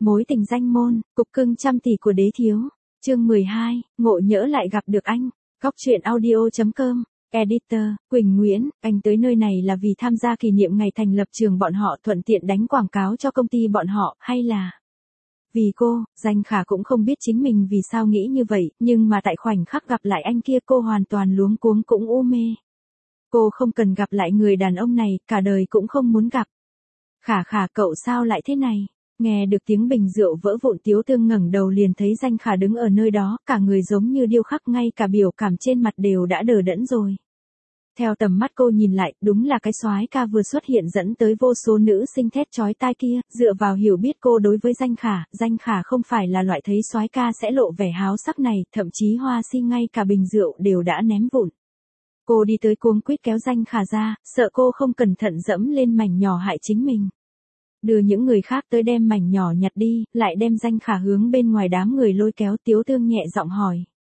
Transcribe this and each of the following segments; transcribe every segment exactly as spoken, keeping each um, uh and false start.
Mối tình danh môn, cục cưng trăm tỷ của đế thiếu. Chương mười hai, ngộ nhỡ lại gặp được anh. Góc truyện audio chấm com. Editor, Quỳnh Nguyễn, anh tới nơi này là vì tham gia kỷ niệm ngày thành lập trường bọn họ, thuận tiện đánh quảng cáo cho công ty bọn họ, hay là... Vì cô, Danh Khả cũng không biết chính mình vì sao nghĩ như vậy, nhưng mà tại khoảnh khắc gặp lại anh kia cô hoàn toàn luống cuống cũng u mê. Cô không cần gặp lại người đàn ông này, cả đời cũng không muốn gặp. Khả Khả, cậu sao lại thế này? Nghe được tiếng bình rượu vỡ vụn, Tiếu Tương ngẩng đầu liền thấy Danh Khả đứng ở nơi đó, cả người giống như điêu khắc, ngay cả biểu cảm trên mặt đều đã đờ đẫn rồi. Theo tầm mắt cô nhìn lại, đúng là cái soái ca vừa xuất hiện dẫn tới vô số nữ sinh thét chói tai kia. Dựa vào hiểu biết cô đối với Danh Khả, Danh Khả không phải là loại thấy soái ca sẽ lộ vẻ háo sắc này, thậm chí Hoa Si ngay cả bình rượu đều đã ném vụn. Cô đi tới cuống quýt kéo Danh Khả ra, sợ cô không cẩn thận dẫm lên mảnh nhỏ hại chính mình. Đưa những người khác tới đem mảnh nhỏ nhặt đi, lại đem Danh Khả hướng bên ngoài đám người lôi kéo. Tiếu Tương nhẹ giọng hỏi.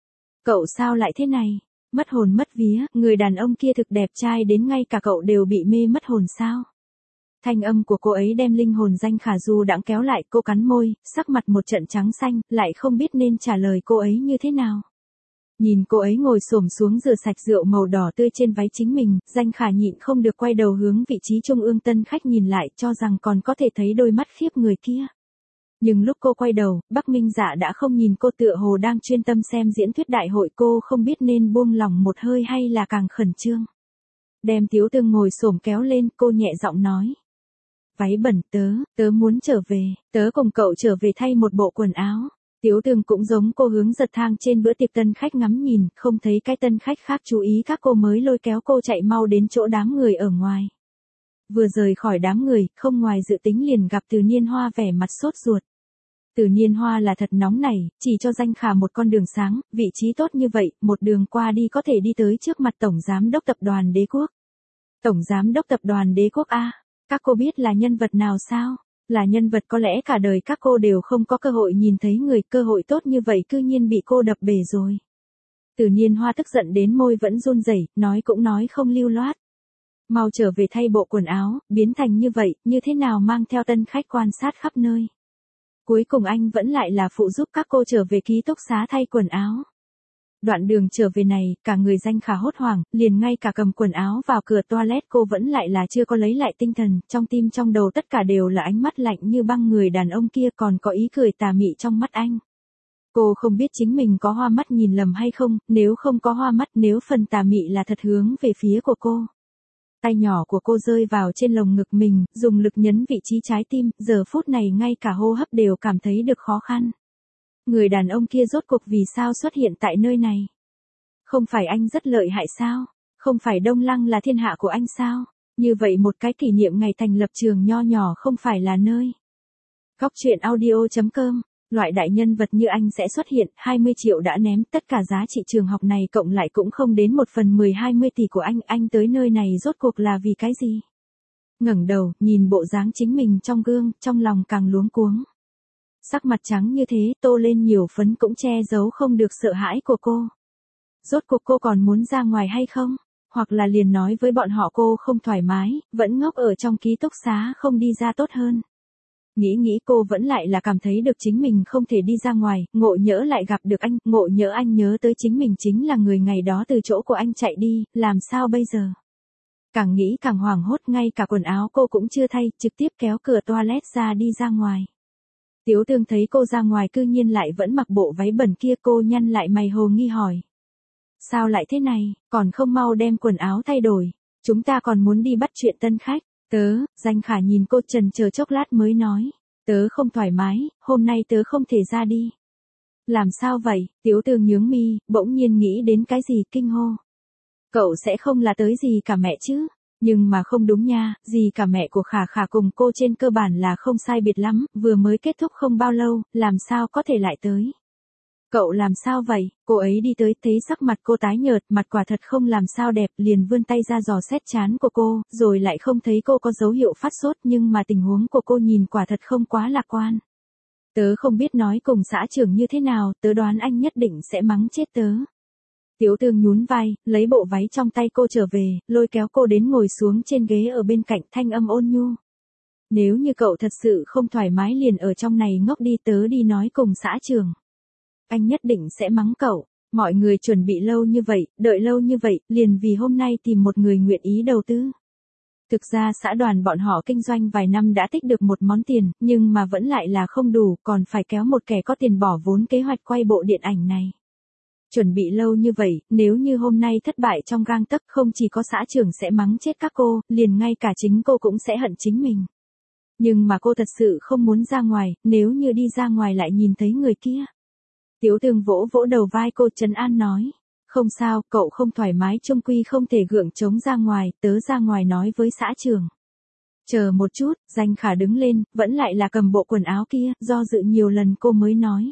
Cậu sao lại thế này? Mất hồn mất vía, người đàn ông kia thực đẹp trai đến ngay cả cậu đều bị mê mất hồn sao? Thanh âm của cô ấy đem linh hồn Danh Khả du đãng kéo lại, cô cắn môi, sắc mặt một trận trắng xanh, lại không biết nên trả lời cô ấy như thế nào. Nhìn cô ấy ngồi xổm xuống rửa sạch rượu màu đỏ tươi trên váy chính mình, Danh Khả nhịn không được quay đầu hướng vị trí trung ương tân khách nhìn lại, cho rằng còn có thể thấy đôi mắt khiếp người kia. Nhưng lúc cô quay đầu, Bắc Minh Dạ đã không nhìn cô, tựa hồ đang chuyên tâm xem diễn thuyết đại hội. Cô không biết nên buông lỏng một hơi hay là càng khẩn trương. Đem Tiếu Tương ngồi xổm kéo lên, cô nhẹ giọng nói. Váy bẩn, tớ, tớ muốn trở về, tớ cùng cậu trở về thay một bộ quần áo. Tiếu Tương cũng giống cô hướng giật thang trên bữa tiệc tân khách ngắm nhìn, không thấy cái tân khách khác chú ý các cô mới lôi kéo cô chạy mau đến chỗ đám người ở ngoài. Vừa rời khỏi đám người, không ngoài dự tính liền gặp Từ Niên Hoa vẻ mặt sốt ruột. Từ Niên Hoa là thật nóng nảy, chỉ cho Danh Khả một con đường sáng, vị trí tốt như vậy, một đường qua đi có thể đi tới trước mặt Tổng Giám đốc Tập đoàn Đế Quốc. Tổng Giám đốc Tập đoàn Đế Quốc a, các cô biết là nhân vật nào sao? Là nhân vật có lẽ cả đời các cô đều không có cơ hội nhìn thấy người, cơ hội tốt như vậy cư nhiên bị cô đập bể rồi. Từ Niên Hoa tức giận đến môi vẫn run rẩy, nói cũng nói không lưu loát. Mau trở về thay bộ quần áo, biến thành như vậy, như thế nào mang theo tân khách quan sát khắp nơi. Cuối cùng anh vẫn lại là phụ giúp các cô trở về ký túc xá thay quần áo. Đoạn đường trở về này, cả người Danh Khả hốt hoảng, liền ngay cả cầm quần áo vào cửa toilet cô vẫn lại là chưa có lấy lại tinh thần, trong tim trong đầu tất cả đều là ánh mắt lạnh như băng người đàn ông kia, còn có ý cười tà mị trong mắt anh. Cô không biết chính mình có hoa mắt nhìn lầm hay không, nếu không có hoa mắt, nếu phần tà mị là thật hướng về phía của cô. Tay nhỏ của cô rơi vào trên lồng ngực mình, dùng lực nhấn vị trí trái tim, giờ phút này ngay cả hô hấp đều cảm thấy được khó khăn. Người đàn ông kia rốt cuộc vì sao xuất hiện tại nơi này? Không phải anh rất lợi hại sao? Không phải Đông Lăng là thiên hạ của anh sao? Như vậy một cái kỷ niệm ngày thành lập trường nho nhỏ không phải là nơi. Góc truyện audio chấm com. Loại đại nhân vật như anh sẽ xuất hiện, hai mươi triệu đã ném, tất cả giá trị trường học này cộng lại cũng không đến một phần mười hai mươi tỷ của anh, anh tới nơi này rốt cuộc là vì cái gì? Ngẩng đầu, nhìn bộ dáng chính mình trong gương, trong lòng càng luống cuống. Sắc mặt trắng như thế, tô lên nhiều phấn cũng che giấu không được sợ hãi của cô. Rốt cuộc cô còn muốn ra ngoài hay không? Hoặc là liền nói với bọn họ cô không thoải mái, vẫn ngốc ở trong ký túc xá không đi ra tốt hơn. Nghĩ nghĩ cô vẫn lại là cảm thấy được chính mình không thể đi ra ngoài, ngộ nhỡ lại gặp được anh, ngộ nhỡ anh nhớ tới chính mình chính là người ngày đó từ chỗ của anh chạy đi, làm sao bây giờ? Càng nghĩ càng hoảng hốt, ngay cả quần áo cô cũng chưa thay, trực tiếp kéo cửa toilet ra đi ra ngoài. Tiếu Tương thấy cô ra ngoài cư nhiên lại vẫn mặc bộ váy bẩn kia, cô nhăn lại mày hồ nghi hỏi. Sao lại thế này, còn không mau đem quần áo thay đổi, chúng ta còn muốn đi bắt chuyện tân khách. Tớ, Danh Khả nhìn cô chần chờ chốc lát mới nói. Tớ không thoải mái, hôm nay tớ không thể ra đi. Làm sao vậy? Tiếu Tương nhướng mi, bỗng nhiên nghĩ đến cái gì kinh hô. Cậu sẽ không là tới gì cả mẹ chứ? Nhưng mà không đúng nha, gì cả mẹ của Khả Khả cùng cô trên cơ bản là không sai biệt lắm, vừa mới kết thúc không bao lâu, làm sao có thể lại tới. Cậu làm sao vậy? Cô ấy đi tới, thấy sắc mặt cô tái nhợt, mặt quả thật không làm sao đẹp, liền vươn tay ra dò xét trán của cô, rồi lại không thấy cô có dấu hiệu phát sốt, nhưng mà tình huống của cô nhìn quả thật không quá lạc quan. Tớ không biết nói cùng xã trưởng như thế nào, tớ đoán anh nhất định sẽ mắng chết tớ. Tiếu Tương nhún vai, lấy bộ váy trong tay cô trở về, lôi kéo cô đến ngồi xuống trên ghế ở bên cạnh, thanh âm ôn nhu. Nếu như cậu thật sự không thoải mái liền ở trong này ngốc đi, tớ đi nói cùng xã trưởng. Anh nhất định sẽ mắng cậu. Mọi người chuẩn bị lâu như vậy, đợi lâu như vậy, liền vì hôm nay tìm một người nguyện ý đầu tư. Thực ra xã đoàn bọn họ kinh doanh vài năm đã tích được một món tiền, nhưng mà vẫn lại là không đủ, còn phải kéo một kẻ có tiền bỏ vốn kế hoạch quay bộ điện ảnh này. Chuẩn bị lâu như vậy, nếu như hôm nay thất bại trong gang tấc, không chỉ có xã trưởng sẽ mắng chết các cô, liền ngay cả chính cô cũng sẽ hận chính mình. Nhưng mà cô thật sự không muốn ra ngoài, nếu như đi ra ngoài lại nhìn thấy người kia. Tiếu Tương vỗ vỗ đầu vai cô trấn an nói. Không sao, cậu không thoải mái chung quy không thể gượng chống ra ngoài, tớ ra ngoài nói với xã trưởng. Chờ một chút, Danh Khả đứng lên, vẫn lại là cầm bộ quần áo kia, do dự nhiều lần cô mới nói.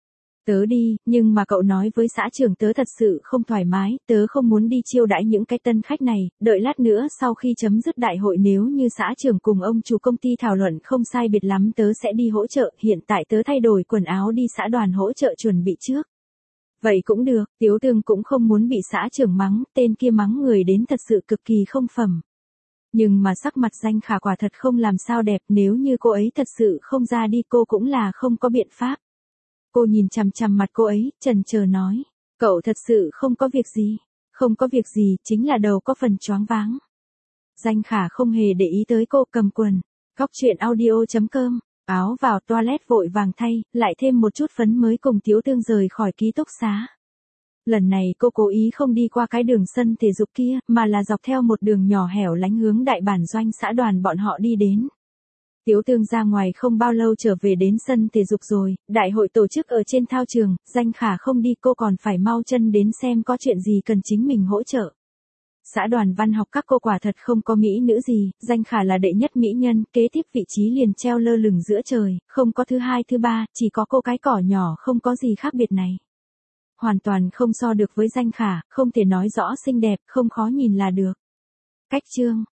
Tớ đi, nhưng mà cậu nói với xã trưởng tớ thật sự không thoải mái, tớ không muốn đi chiêu đãi những cái tân khách này, đợi lát nữa sau khi chấm dứt đại hội nếu như xã trưởng cùng ông chủ công ty thảo luận không sai biệt lắm tớ sẽ đi hỗ trợ, hiện tại tớ thay đổi quần áo đi xã đoàn hỗ trợ chuẩn bị trước. Vậy cũng được, Tiếu Tương cũng không muốn bị xã trưởng mắng, tên kia mắng người đến thật sự cực kỳ không phẩm. Nhưng mà sắc mặt Danh Khả quả thật không làm sao đẹp, nếu như cô ấy thật sự không ra đi cô cũng là không có biện pháp. Cô nhìn chằm chằm mặt cô ấy, chần chờ nói, cậu thật sự không có việc gì, không có việc gì, chính là đầu có phần choáng váng. Danh Khả không hề để ý tới cô, cầm quần, góc chuyện audio chấm com, áo vào toilet vội vàng thay, lại thêm một chút phấn mới cùng Tiếu Tương rời khỏi ký túc xá. Lần này cô cố ý không đi qua cái đường sân thể dục kia, mà là dọc theo một đường nhỏ hẻo lánh hướng đại bản doanh xã đoàn bọn họ đi đến. Tiếu Tương ra ngoài không bao lâu trở về đến sân thể dục rồi, đại hội tổ chức ở trên thao trường, Danh Khả không đi cô còn phải mau chân đến xem có chuyện gì cần chính mình hỗ trợ. Xã đoàn văn học các cô quả thật không có mỹ nữ gì, Danh Khả là đệ nhất mỹ nhân, kế tiếp vị trí liền treo lơ lửng giữa trời, không có thứ hai thứ ba, chỉ có cô cái cỏ nhỏ không có gì khác biệt này. Hoàn toàn không so được với Danh Khả, không thể nói rõ xinh đẹp, không khó nhìn là được. Cách chương